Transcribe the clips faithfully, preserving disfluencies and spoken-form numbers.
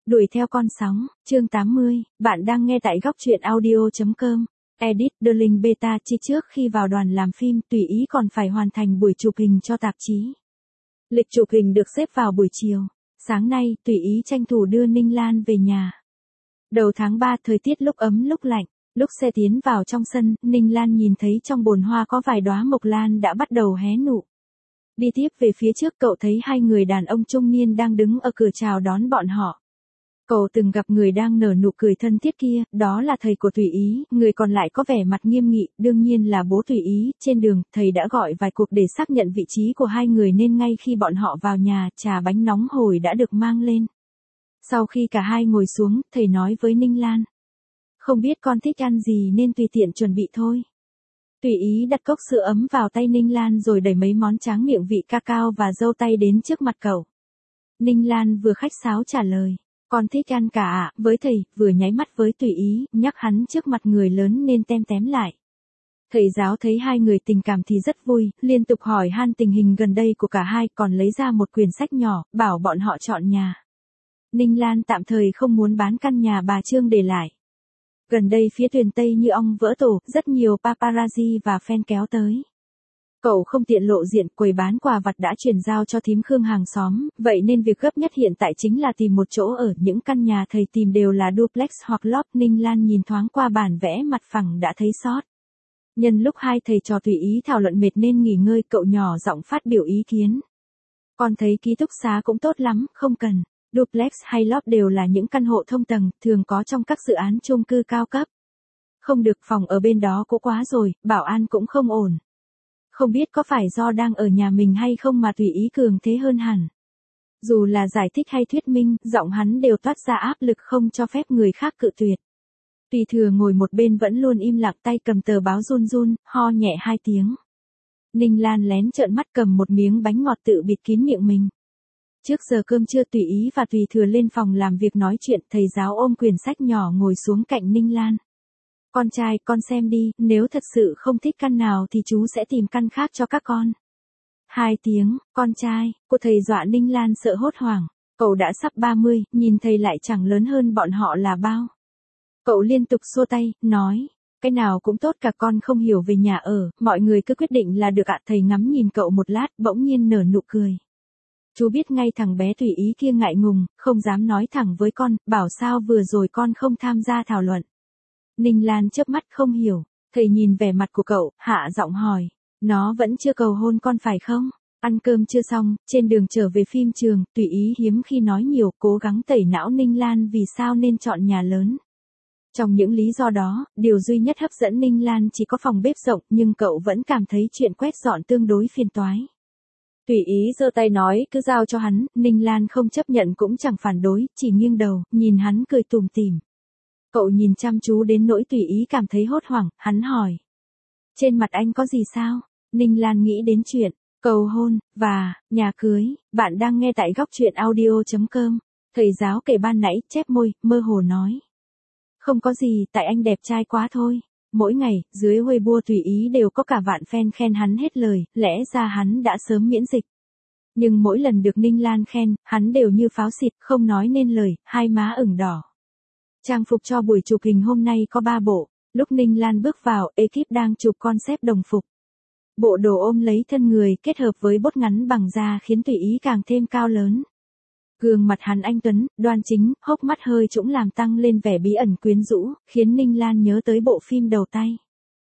Đuổi theo con sóng, chương tám mươi, bạn đang nghe tại góc truyện audio chấm com. Edit Darling Beta chi trước khi vào đoàn làm phim tùy ý còn phải hoàn thành buổi chụp hình cho tạp chí. Lịch chụp hình được xếp vào buổi chiều. Sáng nay, tùy ý tranh thủ đưa Ninh Lan về nhà. Đầu tháng ba thời tiết lúc ấm lúc lạnh, lúc xe tiến vào trong sân, Ninh Lan nhìn thấy trong bồn hoa có vài đóa mộc lan đã bắt đầu hé nụ. Đi tiếp về phía trước cậu thấy hai người đàn ông trung niên đang đứng ở cửa chào đón bọn họ. Cậu từng gặp người đang nở nụ cười thân thiết kia, đó là thầy của Thủy Ý, người còn lại có vẻ mặt nghiêm nghị, đương nhiên là bố Thủy Ý. Trên đường, thầy đã gọi vài cuộc để xác nhận vị trí của hai người nên ngay khi bọn họ vào nhà, trà bánh nóng hổi đã được mang lên. Sau khi cả hai ngồi xuống, thầy nói với Ninh Lan. Không biết con thích ăn gì nên tùy tiện chuẩn bị thôi. Thủy Ý đặt cốc sữa ấm vào tay Ninh Lan rồi đẩy mấy món tráng miệng vị cacao và dâu tây đến trước mặt cậu. Ninh Lan vừa khách sáo trả lời. Con thích ăn cả ạ, với thầy, vừa nháy mắt với Thủy Ý, nhắc hắn trước mặt người lớn nên tem tém lại. Thầy giáo thấy hai người tình cảm thì rất vui, liên tục hỏi han tình hình gần đây của cả hai, còn lấy ra một quyển sách nhỏ, bảo bọn họ chọn nhà. Ninh Lan tạm thời không muốn bán căn nhà bà Trương để lại. Gần đây phía Tuyền Tây như ong vỡ tổ, rất nhiều paparazzi và fan kéo tới. Cậu không tiện lộ diện, quầy bán quà vặt đã chuyển giao cho thím Khương hàng xóm, vậy nên việc gấp nhất hiện tại chính là tìm một chỗ ở. Những căn nhà thầy tìm đều là duplex hoặc loft. Ninh Lan nhìn thoáng qua bản vẽ mặt phẳng đã thấy sót. Nhân lúc hai thầy trò Thủy Ý thảo luận mệt nên nghỉ ngơi, cậu nhỏ giọng phát biểu ý kiến. Con thấy ký túc xá cũng tốt lắm, không cần. Duplex hay loft đều là những căn hộ thông tầng, thường có trong các dự án chung cư cao cấp. Không được, phòng ở bên đó cũ quá rồi, bảo an cũng không ổn. Không biết có phải do đang ở nhà mình hay không mà Thủy Ý cường thế hơn hẳn. Dù là giải thích hay thuyết minh, giọng hắn đều toát ra áp lực không cho phép người khác cự tuyệt. Tùy Thừa ngồi một bên vẫn luôn im lặng, tay cầm tờ báo run run, ho nhẹ hai tiếng. Ninh Lan lén trợn mắt cầm một miếng bánh ngọt tự bịt kín miệng mình. Trước giờ cơm trưa Tùy Ý và Tùy Thừa lên phòng làm việc nói chuyện, thầy giáo ôm quyển sách nhỏ ngồi xuống cạnh Ninh Lan. Con trai, con xem đi, nếu thật sự không thích căn nào thì chú sẽ tìm căn khác cho các con. Hai tiếng, con trai, của thầy dọa Ninh Lan sợ hốt hoảng. Cậu đã sắp ba mươi, nhìn thầy lại chẳng lớn hơn bọn họ là bao. Cậu liên tục xua tay, nói, cái nào cũng tốt cả, con không hiểu về nhà ở, mọi người cứ quyết định là được ạ. Thầy ngắm nhìn cậu một lát, bỗng nhiên nở nụ cười. Chú biết ngay thằng bé Thủy Ý kia ngại ngùng, không dám nói thẳng với con, bảo sao vừa rồi con không tham gia thảo luận. Ninh Lan chớp mắt không hiểu, thầy nhìn vẻ mặt của cậu, hạ giọng hỏi, nó vẫn chưa cầu hôn con phải không? Ăn cơm chưa xong, trên đường trở về phim trường, Tùy Ý hiếm khi nói nhiều, cố gắng tẩy não Ninh Lan vì sao nên chọn nhà lớn. Trong những lý do đó, điều duy nhất hấp dẫn Ninh Lan chỉ có phòng bếp rộng, nhưng cậu vẫn cảm thấy chuyện quét dọn tương đối phiền toái. Tùy Ý giơ tay nói cứ giao cho hắn, Ninh Lan không chấp nhận cũng chẳng phản đối, chỉ nghiêng đầu, nhìn hắn cười tủm tỉm. Cậu nhìn chăm chú đến nỗi Tùy Ý cảm thấy hốt hoảng, hắn hỏi. Trên mặt anh có gì sao? Ninh Lan nghĩ đến chuyện, cầu hôn, và, nhà cưới, bạn đang nghe tại góc truyện audio chấm com. Thầy giáo kể ban nãy, chép môi, mơ hồ nói. Không có gì, tại anh đẹp trai quá thôi. Mỗi ngày, dưới Weibo Tùy Ý đều có cả vạn fan khen hắn hết lời, lẽ ra hắn đã sớm miễn dịch. Nhưng mỗi lần được Ninh Lan khen, hắn đều như pháo xịt, không nói nên lời, hai má ửng đỏ. Trang phục cho buổi chụp hình hôm nay có ba bộ, lúc Ninh Lan bước vào, ekip đang chụp concept đồng phục. Bộ đồ ôm lấy thân người kết hợp với bốt ngắn bằng da khiến Tùy Ý càng thêm cao lớn. Gương mặt hắn anh tuấn, đoan chính, hốc mắt hơi trũng làm tăng lên vẻ bí ẩn quyến rũ, khiến Ninh Lan nhớ tới bộ phim Đầu Tay.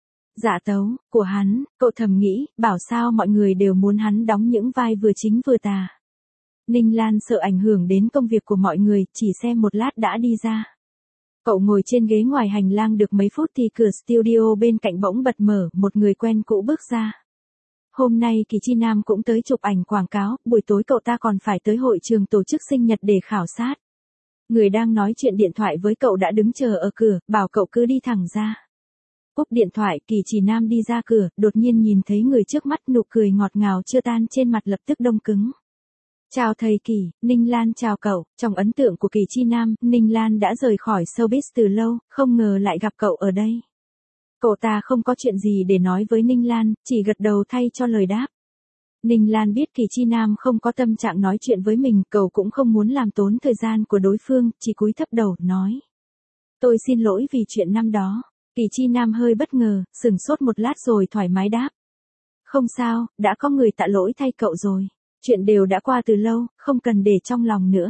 Dạ tấu, của hắn, cậu thầm nghĩ, bảo sao mọi người đều muốn hắn đóng những vai vừa chính vừa tà. Ninh Lan sợ ảnh hưởng đến công việc của mọi người, chỉ xem một lát đã đi ra. Cậu ngồi trên ghế ngoài hành lang được mấy phút thì cửa studio bên cạnh bỗng bật mở, một người quen cũ bước ra. Hôm nay Kỳ Chi Nam cũng tới chụp ảnh quảng cáo, buổi tối cậu ta còn phải tới hội trường tổ chức sinh nhật để khảo sát. Người đang nói chuyện điện thoại với cậu đã đứng chờ ở cửa, bảo cậu cứ đi thẳng ra. Cúp điện thoại, Kỳ Chi Nam đi ra cửa, đột nhiên nhìn thấy người trước mắt, nụ cười ngọt ngào chưa tan trên mặt lập tức đông cứng. Chào thầy Kỳ, Ninh Lan chào cậu. Trong ấn tượng của Kỳ Chi Nam, Ninh Lan đã rời khỏi showbiz từ lâu, không ngờ lại gặp cậu ở đây. Cậu ta không có chuyện gì để nói với Ninh Lan, chỉ gật đầu thay cho lời đáp. Ninh Lan biết Kỳ Chi Nam không có tâm trạng nói chuyện với mình, cậu cũng không muốn làm tốn thời gian của đối phương, chỉ cúi thấp đầu, nói. Tôi xin lỗi vì chuyện năm đó. Kỳ Chi Nam hơi bất ngờ, sửng sốt một lát rồi thoải mái đáp. Không sao, đã có người tạ lỗi thay cậu rồi. Chuyện đều đã qua từ lâu, không cần để trong lòng nữa.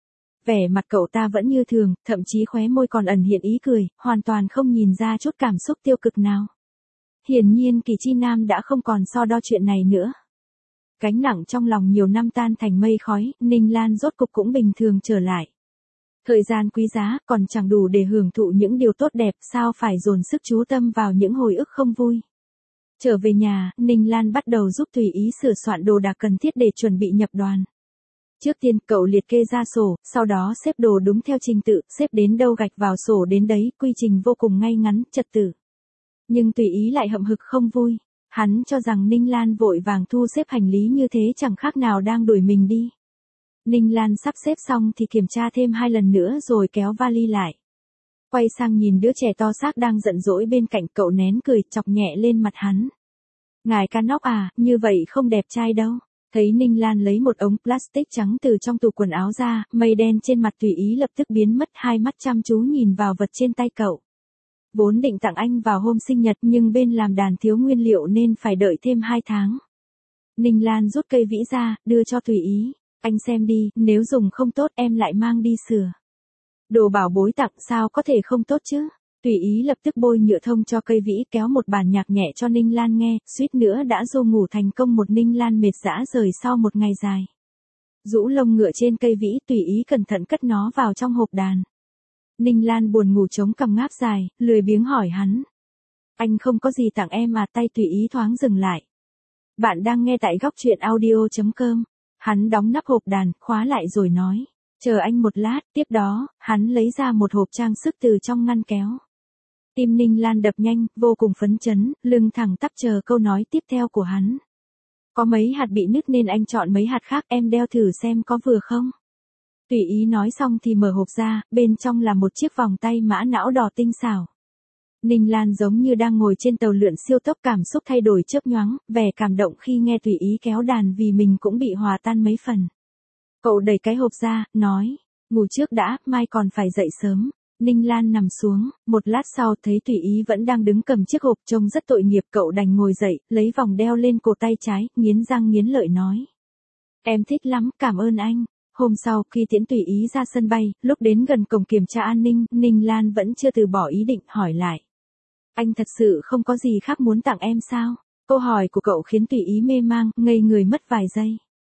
Vẻ mặt cậu ta vẫn như thường, thậm chí khóe môi còn ẩn hiện ý cười, hoàn toàn không nhìn ra chút cảm xúc tiêu cực nào. Hiển nhiên Kỳ Chi Nam đã không còn so đo chuyện này nữa. Gánh nặng trong lòng nhiều năm tan thành mây khói, Ninh Lan rốt cục cũng bình thường trở lại. Thời gian quý giá còn chẳng đủ để hưởng thụ những điều tốt đẹp, sao phải dồn sức chú tâm vào những hồi ức không vui. Trở về nhà, Ninh Lan bắt đầu giúp Tùy Ý sửa soạn đồ đạc cần thiết để chuẩn bị nhập đoàn. Trước tiên cậu liệt kê ra sổ, sau đó xếp đồ đúng theo trình tự, xếp đến đâu gạch vào sổ đến đấy, quy trình vô cùng ngay ngắn, trật tự. Nhưng Tùy Ý lại hậm hực không vui. Hắn cho rằng Ninh Lan vội vàng thu xếp hành lý như thế chẳng khác nào đang đuổi mình đi. Ninh Lan sắp xếp xong thì kiểm tra thêm hai lần nữa rồi kéo vali lại. Quay sang nhìn đứa trẻ to xác đang giận dỗi bên cạnh, cậu nén cười chọc nhẹ lên mặt hắn. Ngài Canok à, như vậy không đẹp trai đâu. Thấy Ninh Lan lấy một ống plastic trắng từ trong tủ quần áo ra, mây đen trên mặt Tùy Ý lập tức biến mất, hai mắt chăm chú nhìn vào vật trên tay cậu. Vốn định tặng anh vào hôm sinh nhật nhưng bên làm đàn thiếu nguyên liệu nên phải đợi thêm hai tháng. Ninh Lan rút cây vĩ ra, đưa cho Tùy Ý. Anh xem đi, nếu dùng không tốt em lại mang đi sửa. Đồ bảo bối tặng sao có thể không tốt chứ. Tùy Ý lập tức bôi nhựa thông cho cây vĩ, kéo một bản nhạc nhẹ cho Ninh Lan nghe, suýt nữa đã ru ngủ thành công một Ninh Lan mệt dã rời sau một ngày dài. Rũ lông ngựa trên cây vĩ, Tùy Ý cẩn thận cất nó vào trong hộp đàn. Ninh Lan buồn ngủ chống cằm ngáp dài, lười biếng hỏi hắn. Anh không có gì tặng em à? Tay Tùy Ý thoáng dừng lại. Bạn đang nghe tại góc truyện audio chấm com. Hắn đóng nắp hộp đàn, khóa lại rồi nói. Chờ anh một lát, tiếp đó, hắn lấy ra một hộp trang sức từ trong ngăn kéo. Tim Ninh Lan đập nhanh, vô cùng phấn chấn, lưng thẳng tắp chờ câu nói tiếp theo của hắn. Có mấy hạt bị nứt nên anh chọn mấy hạt khác, em đeo thử xem có vừa không. Tùy Ý nói xong thì mở hộp ra, bên trong là một chiếc vòng tay mã não đỏ tinh xảo. Ninh Lan giống như đang ngồi trên tàu lượn siêu tốc, cảm xúc thay đổi chớp nhoáng, vẻ cảm động khi nghe Tùy Ý kéo đàn vì mình cũng bị hòa tan mấy phần. Cậu đẩy cái hộp ra, nói, ngủ trước đã, mai còn phải dậy sớm. Ninh Lan nằm xuống, một lát sau thấy Tùy Ý vẫn đang đứng cầm chiếc hộp trông rất tội nghiệp, cậu đành ngồi dậy, lấy vòng đeo lên cổ tay trái, nghiến răng nghiến lợi nói. Em thích lắm, cảm ơn anh. Hôm sau, khi tiễn Tùy Ý ra sân bay, lúc đến gần cổng kiểm tra an ninh, Ninh Lan vẫn chưa từ bỏ ý định, hỏi lại. Anh thật sự không có gì khác muốn tặng em sao? Câu hỏi của cậu khiến Tùy Ý mê mang, ngây người mất vài giây.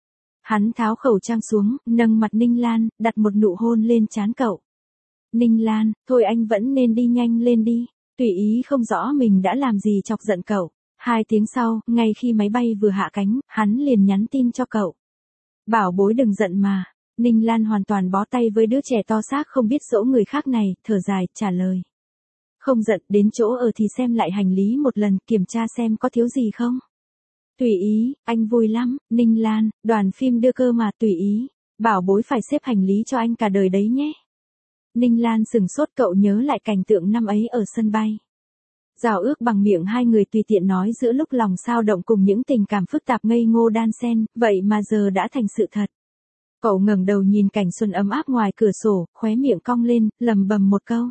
Hắn tháo khẩu trang xuống, nâng mặt Ninh Lan, đặt một nụ hôn lên trán cậu. Ninh Lan, thôi anh vẫn nên đi nhanh lên đi. Tùy Ý không rõ mình đã làm gì chọc giận cậu. Hai tiếng sau, ngay khi máy bay vừa hạ cánh, hắn liền nhắn tin cho cậu. Bảo bối đừng giận mà. Ninh Lan hoàn toàn bó tay với đứa trẻ to xác không biết dỗ người khác này, thở dài, trả lời. Không giận, đến chỗ ở thì xem lại hành lý một lần, kiểm tra xem có thiếu gì không. Tùy Ý, anh vui lắm. Ninh Lan, đoàn phim đưa cơ mà. Tùy Ý, bảo bối phải xếp hành lý cho anh cả đời đấy nhé. Ninh Lan sừng sốt, cậu nhớ lại cảnh tượng năm ấy ở sân bay. Giao ước bằng miệng hai người tùy tiện nói giữa lúc lòng sao động cùng những tình cảm phức tạp ngây ngô đan xen, vậy mà giờ đã thành sự thật. Cậu ngẩng đầu nhìn cảnh xuân ấm áp ngoài cửa sổ, khóe miệng cong lên, lầm bầm một câu.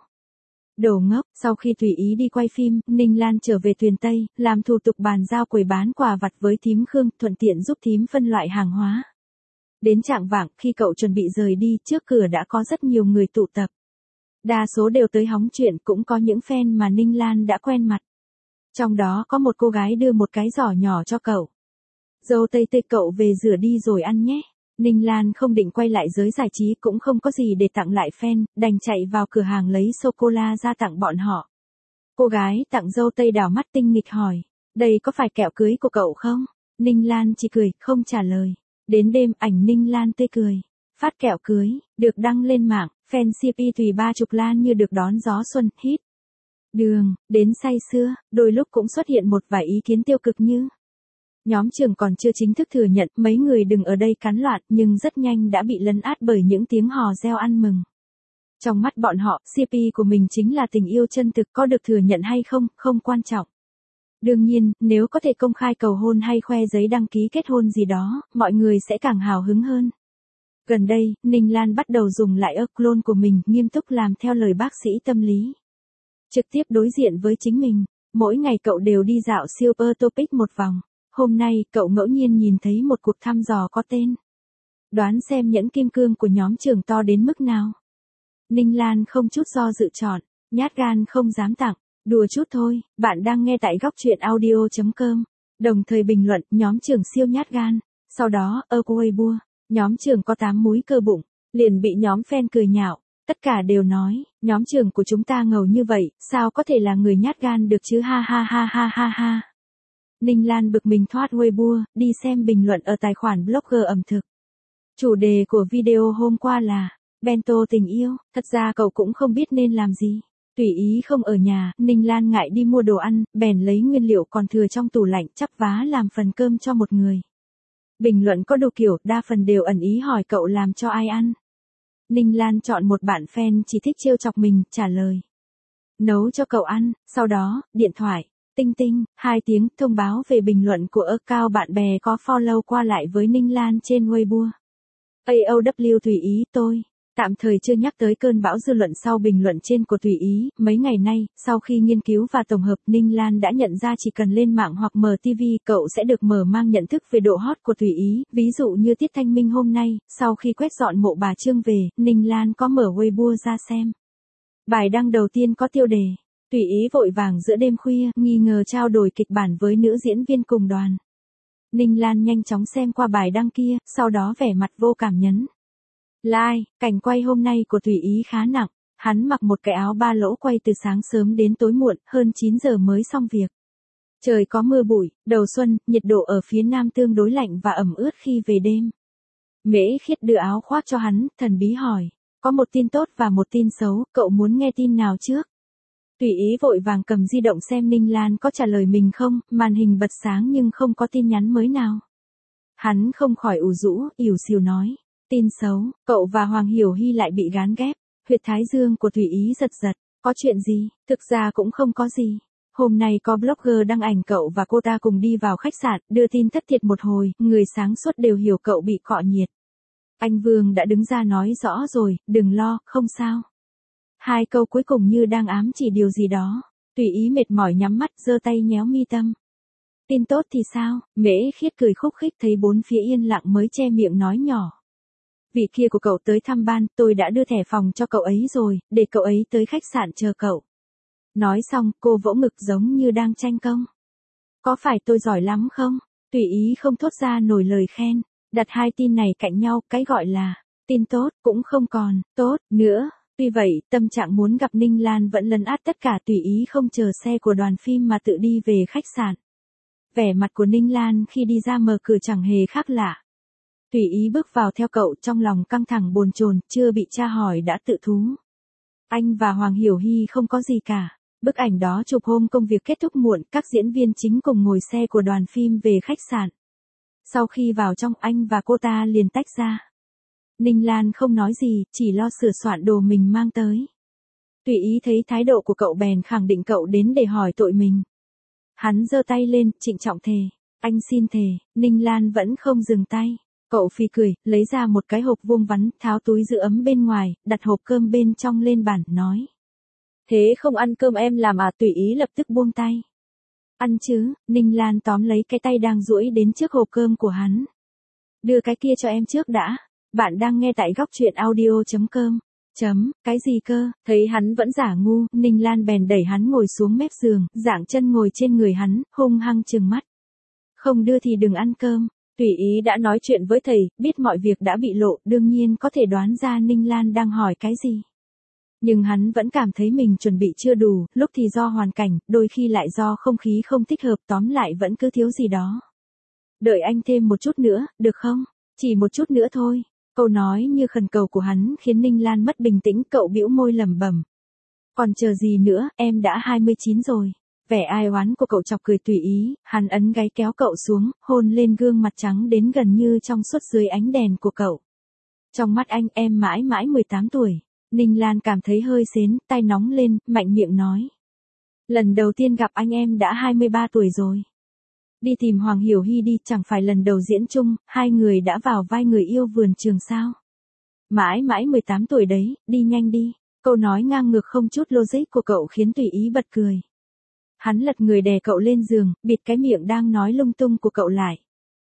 Đồ ngốc. Sau khi Tùy Ý đi quay phim, Ninh Lan trở về Tuyền Tây, làm thủ tục bàn giao quầy bán quà vặt với thím Khương, thuận tiện giúp thím phân loại hàng hóa. Đến chạng vạng, khi cậu chuẩn bị rời đi, trước cửa đã có rất nhiều người tụ tập. Đa số đều tới hóng chuyện, cũng có những fan mà Ninh Lan đã quen mặt. Trong đó có một cô gái đưa một cái giỏ nhỏ cho cậu. Dâu tây tây, cậu về rửa đi rồi ăn nhé. Ninh Lan không định quay lại giới giải trí, cũng không có gì để tặng lại fan, đành chạy vào cửa hàng lấy sô-cô-la ra tặng bọn họ. Cô gái tặng dâu tây đảo mắt tinh nghịch hỏi, đây có phải kẹo cưới của cậu không? Ninh Lan chỉ cười, không trả lời. Đến đêm, ảnh Ninh Lan tươi cười, phát kẹo cưới, được đăng lên mạng, fan xê pê Tùy Ba Chục Lan như được đón gió xuân, hit. Đường, đến say sưa, đôi lúc cũng xuất hiện một vài ý kiến tiêu cực như. Nhóm trưởng còn chưa chính thức thừa nhận, mấy người đừng ở đây cắn loạn, nhưng rất nhanh đã bị lấn át bởi những tiếng hò reo ăn mừng. Trong mắt bọn họ, xê pê của mình chính là tình yêu chân thực, có được thừa nhận hay không, không quan trọng. Đương nhiên, nếu có thể công khai cầu hôn hay khoe giấy đăng ký kết hôn gì đó, mọi người sẽ càng hào hứng hơn. Gần đây, Ninh Lan bắt đầu dùng lại ơ clone của mình, nghiêm túc làm theo lời bác sĩ tâm lý. Trực tiếp đối diện với chính mình, mỗi ngày cậu đều đi dạo Super Topic một vòng. Hôm nay, cậu ngẫu nhiên nhìn thấy một cuộc thăm dò có tên. Đoán xem nhẫn kim cương của nhóm trưởng to đến mức nào. Ninh Lan không chút do dự chọn, nhát gan không dám tặng, đùa chút thôi, bạn đang nghe tại góc truyện audio chấm com. Đồng thời bình luận, nhóm trưởng siêu nhát gan. Sau đó, ở Weibo, nhóm trưởng có tám múi cơ bụng, liền bị nhóm fan cười nhạo. Tất cả đều nói, nhóm trưởng của chúng ta ngầu như vậy, sao có thể là người nhát gan được chứ, ha ha ha ha ha ha. Ninh Lan bực mình thoát Weibo, đi xem bình luận ở tài khoản blogger ẩm thực. Chủ đề của video hôm qua là bento tình yêu, thật ra cậu cũng không biết nên làm gì. Tùy ý không ở nhà, Ninh Lan ngại đi mua đồ ăn, bèn lấy nguyên liệu còn thừa trong tủ lạnh chắp vá làm phần cơm cho một người. Bình luận có đủ kiểu, đa phần đều ẩn ý hỏi cậu làm cho ai ăn. Ninh Lan chọn một bạn fan chỉ thích trêu chọc mình, trả lời. Nấu cho cậu ăn, sau đó, điện thoại, tinh tinh, hai tiếng thông báo về bình luận của account bạn bè có follow qua lại với Ninh Lan trên Weibo. a o vê tùy ý tôi. Tạm thời chưa nhắc tới cơn bão dư luận sau bình luận trên của Thủy Ý, mấy ngày nay, sau khi nghiên cứu và tổng hợp, Ninh Lan đã nhận ra chỉ cần lên mạng hoặc mở ti vi, cậu sẽ được mở mang nhận thức về độ hot của Thủy Ý, ví dụ như tiết thanh minh hôm nay, sau khi quét dọn mộ bà Trương về, Ninh Lan có mở Weibo ra xem. Bài đăng đầu tiên có tiêu đề, Thủy Ý vội vàng giữa đêm khuya, nghi ngờ trao đổi kịch bản với nữ diễn viên cùng đoàn. Ninh Lan nhanh chóng xem qua bài đăng kia, sau đó vẻ mặt vô cảm nhấn. Like, cảnh quay hôm nay của Thủy Ý khá nặng, hắn mặc một cái áo ba lỗ quay từ sáng sớm đến tối muộn, hơn chín giờ mới xong việc. Trời có mưa bụi, đầu xuân, nhiệt độ ở phía nam tương đối lạnh và ẩm ướt khi về đêm. Mễ Khiết đưa áo khoác cho hắn, thần bí hỏi, có một tin tốt và một tin xấu, cậu muốn nghe tin nào trước? Thủy Ý vội vàng cầm di động xem Ninh Lan có trả lời mình không, màn hình bật sáng nhưng không có tin nhắn mới nào. Hắn không khỏi ủ rũ, ỉu xìu nói. Tin xấu, cậu và Hoàng Hiểu Hy lại bị gán ghép. Huyệt thái dương của Thủy Ý giật giật. Có chuyện gì? Thực ra cũng không có gì. Hôm nay có blogger đăng ảnh cậu và cô ta cùng đi vào khách sạn, đưa tin thất thiệt một hồi, người sáng suốt đều hiểu cậu bị cọ nhiệt. Anh Vương đã đứng ra nói rõ rồi, đừng lo, không sao. Hai câu cuối cùng như đang ám chỉ điều gì đó. Thủy Ý mệt mỏi nhắm mắt, giơ tay nhéo mi tâm. Tin tốt thì sao? Mễ Khiết cười khúc khích thấy bốn phía yên lặng mới che miệng nói nhỏ. Vị kia của cậu tới thăm ban, tôi đã đưa thẻ phòng cho cậu ấy rồi, để cậu ấy tới khách sạn chờ cậu. Nói xong, cô vỗ ngực giống như đang tranh công. Có phải tôi giỏi lắm không? Tùy ý không thốt ra nổi lời khen, đặt hai tin này cạnh nhau, cái gọi là tin tốt cũng không còn tốt nữa. Tuy vậy, tâm trạng muốn gặp Ninh Lan vẫn lấn át tất cả, Tùy ý không chờ xe của đoàn phim mà tự đi về khách sạn. Vẻ mặt của Ninh Lan khi đi ra mở cửa chẳng hề khác lạ. Tùy ý bước vào theo cậu, trong lòng căng thẳng bồn chồn, chưa bị tra hỏi đã tự thú. Anh và Hoàng Hiểu Hy không có gì cả. Bức ảnh đó chụp hôm công việc kết thúc muộn, các diễn viên chính cùng ngồi xe của đoàn phim về khách sạn. Sau khi vào trong, anh và cô ta liền tách ra. Ninh Lan không nói gì, chỉ lo sửa soạn đồ mình mang tới. Tùy ý thấy thái độ của cậu bèn khẳng định cậu đến để hỏi tội mình. Hắn giơ tay lên, trịnh trọng thề. Anh xin thề. Ninh Lan vẫn không dừng tay. Cậu phì cười, lấy ra một cái hộp vuông vắn, tháo túi giữ ấm bên ngoài, đặt hộp cơm bên trong lên bàn, nói. Thế không ăn cơm em làm à? Tùy ý lập tức buông tay. Ăn chứ, Ninh Lan tóm lấy cái tay đang duỗi đến trước hộp cơm của hắn. Đưa cái kia cho em trước đã. Bạn đang nghe tại góc truyện audio chấm com. Chấm, cái gì cơ? Thấy hắn vẫn giả ngu, Ninh Lan bèn đẩy hắn ngồi xuống mép giường, dạng chân ngồi trên người hắn, hung hăng trừng mắt. Không đưa thì đừng ăn cơm. Tùy ý đã nói chuyện với thầy, biết mọi việc đã bị lộ, đương nhiên có thể đoán ra Ninh Lan đang hỏi cái gì. Nhưng hắn vẫn cảm thấy mình chuẩn bị chưa đủ, lúc thì do hoàn cảnh, đôi khi lại do không khí không thích hợp, tóm lại vẫn cứ thiếu gì đó. Đợi anh thêm một chút nữa, được không? Chỉ một chút nữa thôi. Câu nói như khẩn cầu của hắn khiến Ninh Lan mất bình tĩnh, cậu bĩu môi lẩm bẩm. Còn chờ gì nữa, em đã hai mươi chín rồi. Vẻ ai oán của cậu chọc cười Tùy ý, hắn ấn gáy kéo cậu xuống, hôn lên gương mặt trắng đến gần như trong suốt dưới ánh đèn của cậu. Trong mắt anh, em mãi mãi mười tám tuổi. Ninh Lan cảm thấy hơi sến, tay nóng lên, mạnh miệng nói. Lần đầu tiên gặp anh em đã hai mươi ba tuổi rồi. Đi tìm Hoàng Hiểu Hy đi, chẳng phải lần đầu diễn chung, hai người đã vào vai người yêu vườn trường sao. Mãi mãi mười tám tuổi đấy, đi nhanh đi. Câu nói ngang ngược không chút logic của cậu khiến Tùy Ý bật cười. Hắn lật người đè cậu lên giường, bịt cái miệng đang nói lung tung của cậu lại.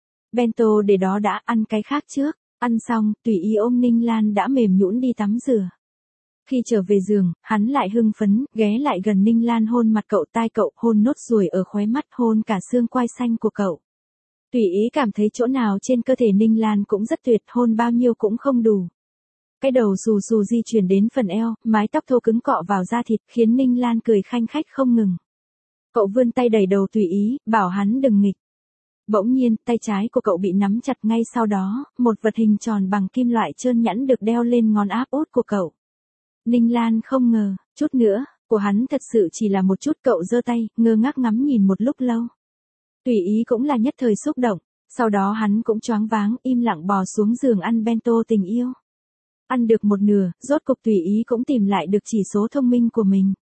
Bento để đó đã, ăn cái khác trước. Ăn xong, Tùy Ý ôm Ninh Lan đã mềm nhũn đi tắm rửa. Khi trở về giường, hắn lại hưng phấn, ghé lại gần Ninh Lan hôn mặt cậu, tai cậu, hôn nốt ruồi ở khóe mắt, hôn cả xương quai xanh của cậu. Tùy Ý cảm thấy chỗ nào trên cơ thể Ninh Lan cũng rất tuyệt, hôn bao nhiêu cũng không đủ. Cái đầu xù xù di chuyển đến phần eo, mái tóc thô cứng cọ vào da thịt, khiến Ninh Lan cười khanh khách không ngừng. Cậu vươn tay đẩy đầu Tùy Ý, bảo hắn đừng nghịch. Bỗng nhiên, tay trái của cậu bị nắm chặt, ngay sau đó, một vật hình tròn bằng kim loại trơn nhẵn được đeo lên ngón áp út của cậu. Ninh Lan không ngờ, chút nữa, của hắn thật sự chỉ là một chút, cậu giơ tay, ngơ ngác ngắm nhìn một lúc lâu. Tùy Ý cũng là nhất thời xúc động, sau đó hắn cũng choáng váng, im lặng bò xuống giường ăn bento tình yêu. Ăn được một nửa, rốt cục Tùy Ý cũng tìm lại được chỉ số thông minh của mình.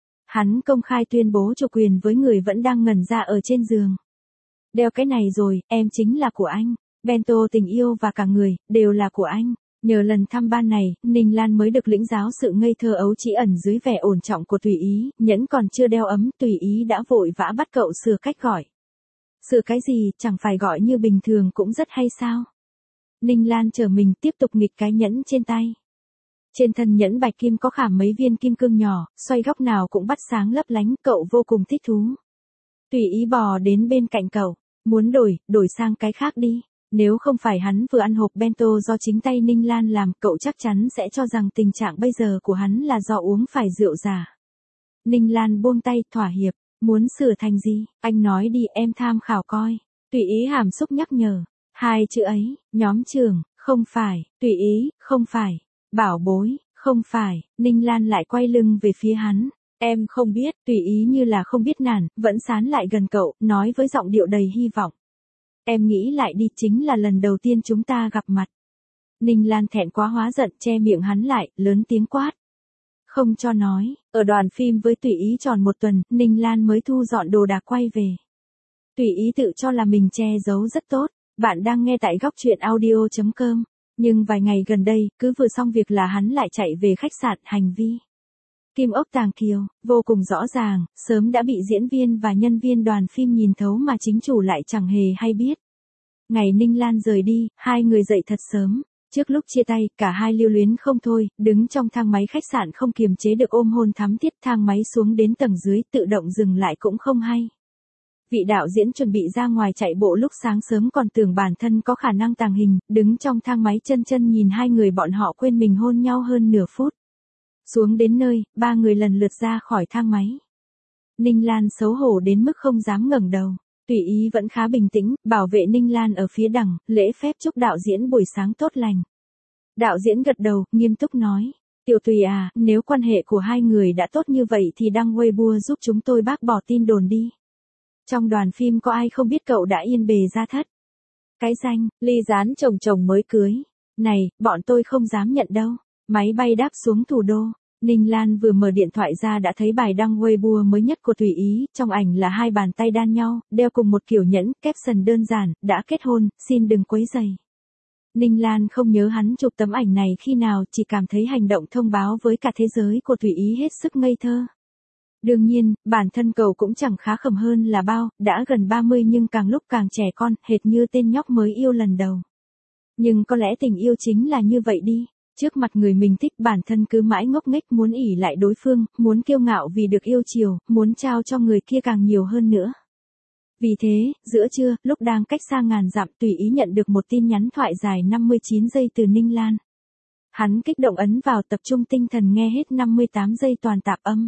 Hắn công khai tuyên bố chủ quyền với người vẫn đang ngẩn ra ở trên giường. Đeo cái này rồi, em chính là của anh. Bento tình yêu và cả người, đều là của anh. Nhờ lần thăm ban này, Ninh Lan mới được lĩnh giáo sự ngây thơ ấu trĩ ẩn dưới vẻ ổn trọng của Tùy Ý, nhẫn còn chưa đeo ấm, Tùy Ý đã vội vã bắt cậu sửa cách gọi. Sửa cái gì, chẳng phải gọi như bình thường cũng rất hay sao? Ninh Lan trở mình tiếp tục nghịch cái nhẫn trên tay. Trên thân nhẫn bạch kim có khảm mấy viên kim cương nhỏ, xoay góc nào cũng bắt sáng lấp lánh, cậu vô cùng thích thú. Tùy Ý bò đến bên cạnh cậu, muốn đổi, đổi sang cái khác đi. Nếu không phải hắn vừa ăn hộp bento do chính tay Ninh Lan làm, cậu chắc chắn sẽ cho rằng tình trạng bây giờ của hắn là do uống phải rượu giả. Ninh Lan buông tay, thỏa hiệp, muốn sửa thành gì, anh nói đi, em tham khảo coi. Tùy Ý hàm xúc nhắc nhở, hai chữ ấy, nhóm trưởng, không phải, Tùy Ý, không phải, bảo bối, không phải, Ninh Lan lại quay lưng về phía hắn. Em không biết, Tùy Ý như là không biết nản, vẫn sán lại gần cậu, nói với giọng điệu đầy hy vọng. Em nghĩ lại đi, chính là lần đầu tiên chúng ta gặp mặt. Ninh Lan thẹn quá hóa giận, che miệng hắn lại, lớn tiếng quát. Không cho nói, ở đoàn phim với Tùy Ý tròn một tuần, Ninh Lan mới thu dọn đồ đạc quay về. Tùy Ý tự cho là mình che giấu rất tốt, bạn đang nghe tại góc truyện audio chấm com. Nhưng vài ngày gần đây, cứ vừa xong việc là hắn lại chạy về khách sạn, hành vi Kim ốc tàng kiều, vô cùng rõ ràng, sớm đã bị diễn viên và nhân viên đoàn phim nhìn thấu mà chính chủ lại chẳng hề hay biết. Ngày Ninh Lan rời đi, hai người dậy thật sớm. Trước lúc chia tay, cả hai lưu luyến không thôi, đứng trong thang máy khách sạn không kiềm chế được ôm hôn thắm thiết, thang máy xuống đến tầng dưới, tự động dừng lại cũng không hay. Vị đạo diễn chuẩn bị ra ngoài chạy bộ lúc sáng sớm còn tưởng bản thân có khả năng tàng hình, đứng trong thang máy chân chân nhìn hai người bọn họ quên mình hôn nhau hơn nửa phút. Xuống đến nơi, ba người lần lượt ra khỏi thang máy. Ninh Lan xấu hổ đến mức không dám ngẩng đầu. Tùy Ý vẫn khá bình tĩnh, bảo vệ Ninh Lan ở phía đằng, lễ phép chúc đạo diễn buổi sáng tốt lành. Đạo diễn gật đầu, nghiêm túc nói. Tiểu Tùy à, nếu quan hệ của hai người đã tốt như vậy thì đăng Weibo giúp chúng tôi bác bỏ tin đồn đi. Trong đoàn phim có ai không biết cậu đã yên bề gia thất? Cái danh, ly gián chồng chồng mới cưới. Này, bọn tôi không dám nhận đâu. Máy bay đáp xuống thủ đô. Ninh Lan vừa mở điện thoại ra đã thấy bài đăng Weibo mới nhất của Tùy Ý, trong ảnh là hai bàn tay đan nhau, đeo cùng một kiểu nhẫn, caption đơn giản, đã kết hôn, xin đừng quấy rầy. Ninh Lan không nhớ hắn chụp tấm ảnh này khi nào, chỉ cảm thấy hành động thông báo với cả thế giới của Tùy Ý hết sức ngây thơ. Đương nhiên, bản thân cậu cũng chẳng khá khẩm hơn là bao, đã gần ba mươi nhưng càng lúc càng trẻ con, hệt như tên nhóc mới yêu lần đầu. Nhưng có lẽ tình yêu chính là như vậy đi. Trước mặt người mình thích bản thân cứ mãi ngốc nghếch muốn ỷ lại đối phương, muốn kiêu ngạo vì được yêu chiều, muốn trao cho người kia càng nhiều hơn nữa. Vì thế, giữa trưa, lúc đang cách xa ngàn dặm, Tùy Ý nhận được một tin nhắn thoại dài năm mươi chín giây từ Ninh Lan. Hắn kích động ấn vào, tập trung tinh thần nghe hết năm mươi tám giây toàn tạp âm.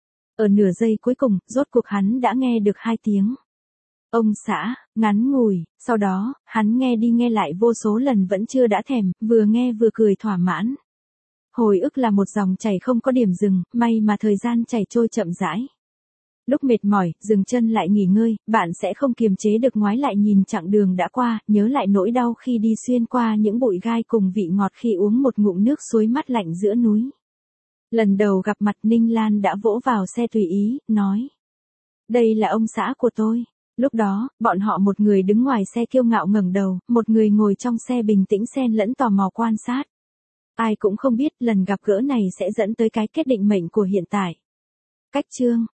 Ở nửa giây cuối cùng, rốt cuộc hắn đã nghe được hai tiếng. Ông xã, ngắn ngủi, sau đó, hắn nghe đi nghe lại vô số lần vẫn chưa đã thèm, vừa nghe vừa cười thỏa mãn. Hồi ức là một dòng chảy không có điểm dừng, may mà thời gian chảy trôi chậm rãi. Lúc mệt mỏi, dừng chân lại nghỉ ngơi, bạn sẽ không kiềm chế được ngoái lại nhìn chặng đường đã qua, nhớ lại nỗi đau khi đi xuyên qua những bụi gai cùng vị ngọt khi uống một ngụm nước suối mát lạnh giữa núi. Lần đầu gặp mặt Ninh Lan đã vỗ vào xe Tùy Ý, nói. Đây là ông xã của tôi. Lúc đó, bọn họ một người đứng ngoài xe kiêu ngạo ngẩng đầu, một người ngồi trong xe bình tĩnh xen lẫn tò mò quan sát. Ai cũng không biết lần gặp gỡ này sẽ dẫn tới cái kết định mệnh của hiện tại. Cách chương